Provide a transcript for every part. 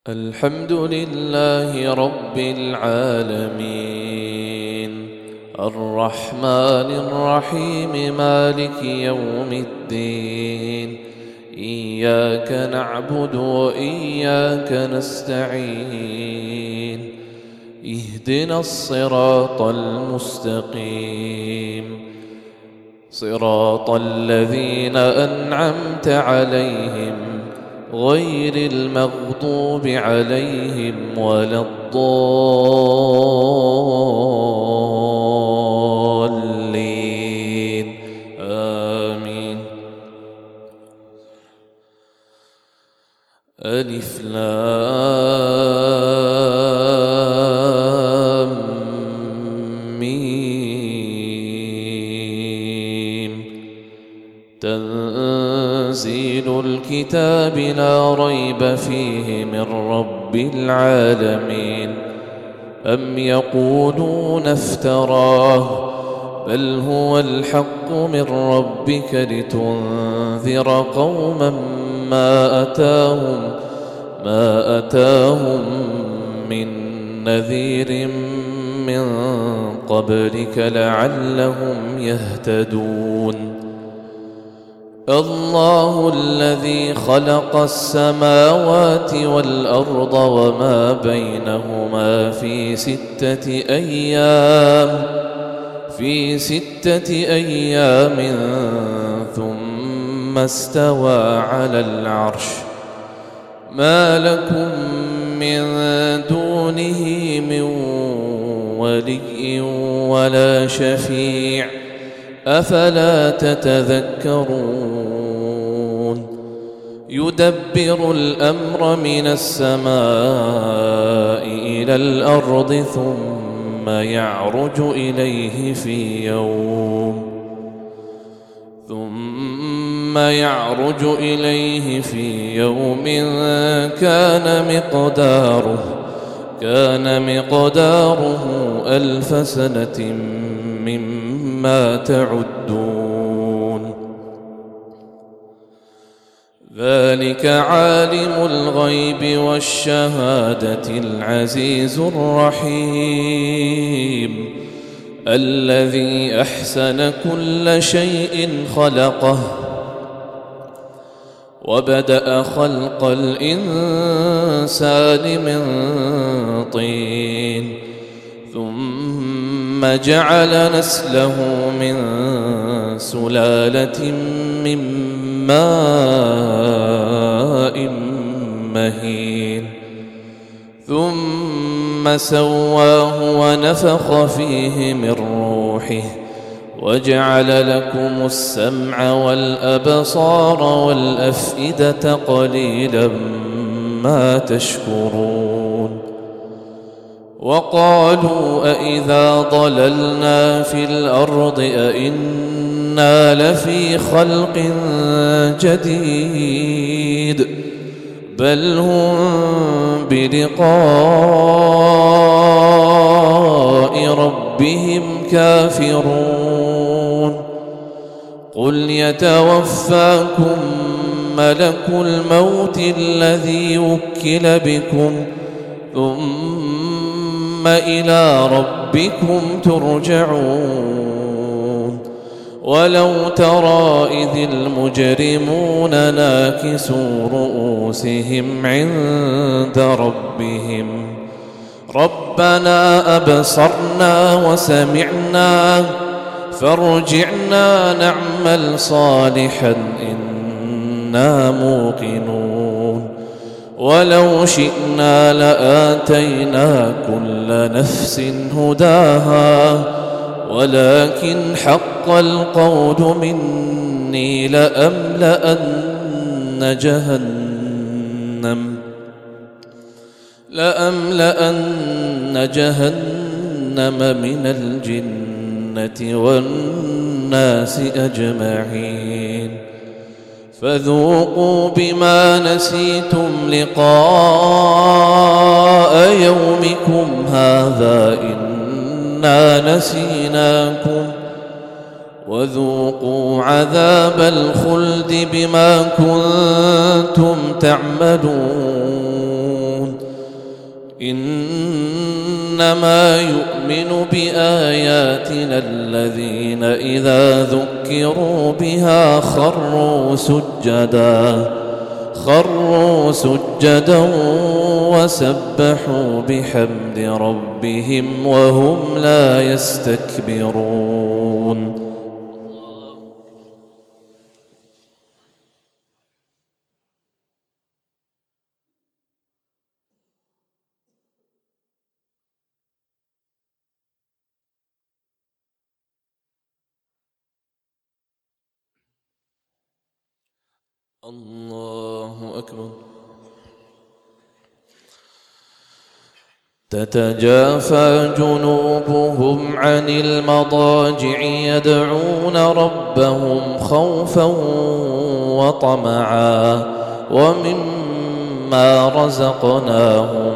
الحمد لله رب العالمين الرحمن الرحيم مالك يوم الدين إياك نعبد وإياك نستعين اهدنا الصراط المستقيم صراط الذين أنعمت عليهم غير المغضوب عليهم ولا الضالين آمين. ألف لام ميم تنزيل الكتاب لا ريب فيه من رب العالمين. أم يقولون افتراه بل هو الحق من ربك لتنذر قوما ما أتاهم من نذير من قبلك لعلهم يهتدون. الله الذي خلق السماوات والأرض وما بينهما في ستة أيام ثم استوى على العرش. ما لكم من دونه من ولي ولا شفيع أفلا تتذكرون. يدبر الأمر من السماء إلى الأرض ثم يعرج إليه في يوم كان مقداره 1000 سنة مما تعدون. ذلك عالم الغيب والشهادة العزيز الرحيم الذي أحسن كل شيء خلقه وبدأ خلق الإنسان من طين ثم جعل نسله من سلالة من ماء مهين ثم سواه ونفخ فيه من روحه وجعل لكم السمع والأبصار والأفئدة قليلا ما تشكرون. وقالوا أإذا ضللنا في الأرض أإنا لفي خلق جديد بل هم بلقاء ربهم كافرون. قل يتوفاكم ملك الموت الذي وكل بكم ثم إلى ربكم ترجعون. ولو ترى إذ المجرمون ناكسوا رؤوسهم عند ربهم ربنا أبصرنا وسمعنا فارجعنا نعمل صالحا إنا موقنون. ولو شئنا لآتينا كل نفس هداها ولكن حق القول مني لأملأن جهنم من الجنة والناس أجمعين. فذوقوا بما نسيتم لقاء يومكم هذا إنا نسيناكم وذوقوا عذاب الخلد بما كنتم تعملون إنما يؤمن بآياتنا الذين إذا ذكروا بها خروا سجدا وسبحوا بحمد ربهم وهم لا يستكبرون. الله أكبر. تتجافى جنوبهم عن المضاجع يدعون ربهم خوفا وطمعا ومما رزقناهم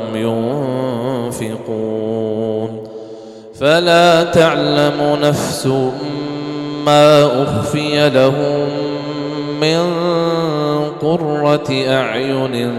ينفقون. فلا تعلم نفس ما أخفي لهم من قرة أعين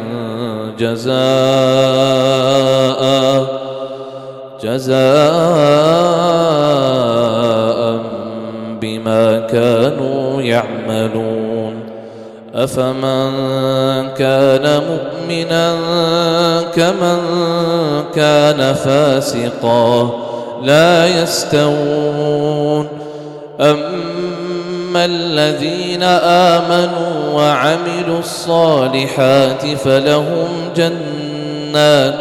جزاء بما كانوا يعملون. أفمن كان مؤمنا كمن كان فاسقا لا يستوون. أما الذين آمنوا وعملوا الصالحات فلهم جنات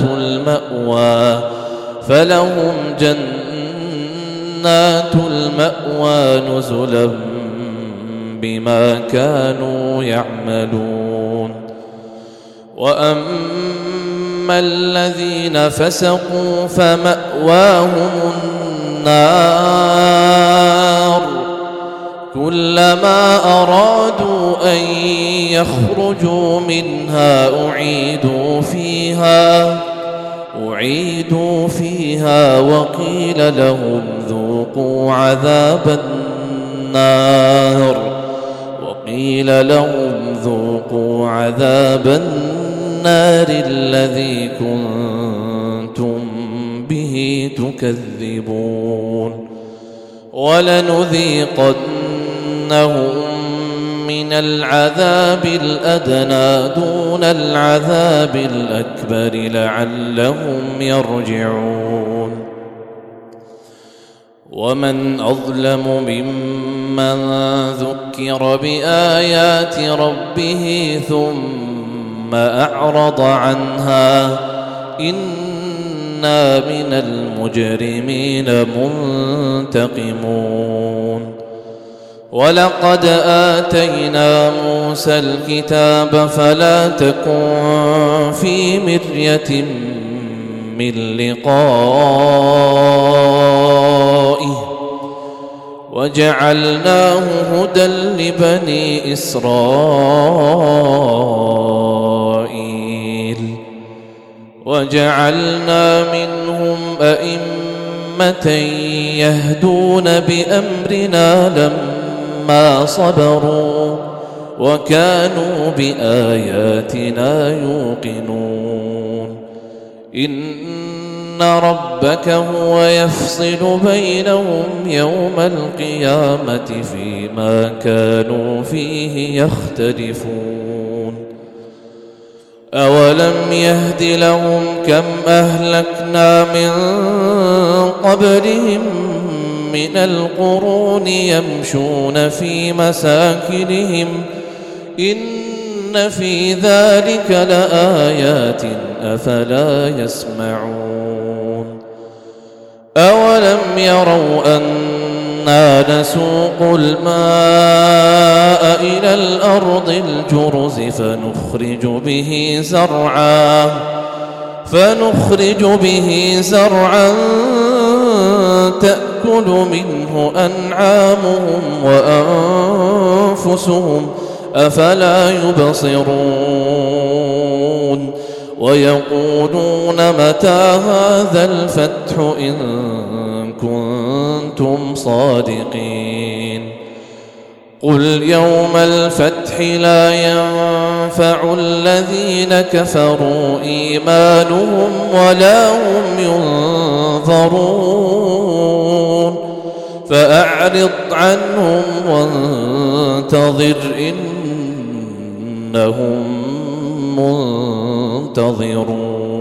المأوى نزلا بما كانوا يعملون. وأما الذين فسقوا فمأواهم النار كلما أرادوا أن يخرجوا منها أعيدوا فيها وقيل لهم ذوقوا عذاب النار الذي كنتم به تكذبون. ولنذيقنهم من العذاب الأدنى دون العذاب الأكبر لعلهم يرجعون. ومن أظلم ممن ذكر بآيات ربه ثم أعرض عنها إنا من المجرمين منتقمون. ولقد آتينا موسى الكتاب فلا تكن في مرية من لقائه وجعلناه هدى لبني إسرائيل وجعلنا منهم أئمة يهدون بأمرنا لما صبروا وكانوا بآياتنا يوقنون. إن ربك هو يفصل بينهم يوم القيامة فيما كانوا فيه يختلفون. أولم يهد لهم كم أهلكنا من قبلهم من القرون يمشون في مساكنهم إن في ذلك لآيات أفلا يسمعون. أولم يروا أنا نسوق الماء إلى الأرض الجرز فنخرج به زرعا تأكل منه أنعامهم وأنفسهم أفلا يبصرون. ويقولون متى هذا الفتح إن كنتم صادقين. قل يوم الفتح لا ينفع الذين كفروا إيمانهم ولا هم ينظرون فأعرض عنهم وانتظر إنهم منتظرون.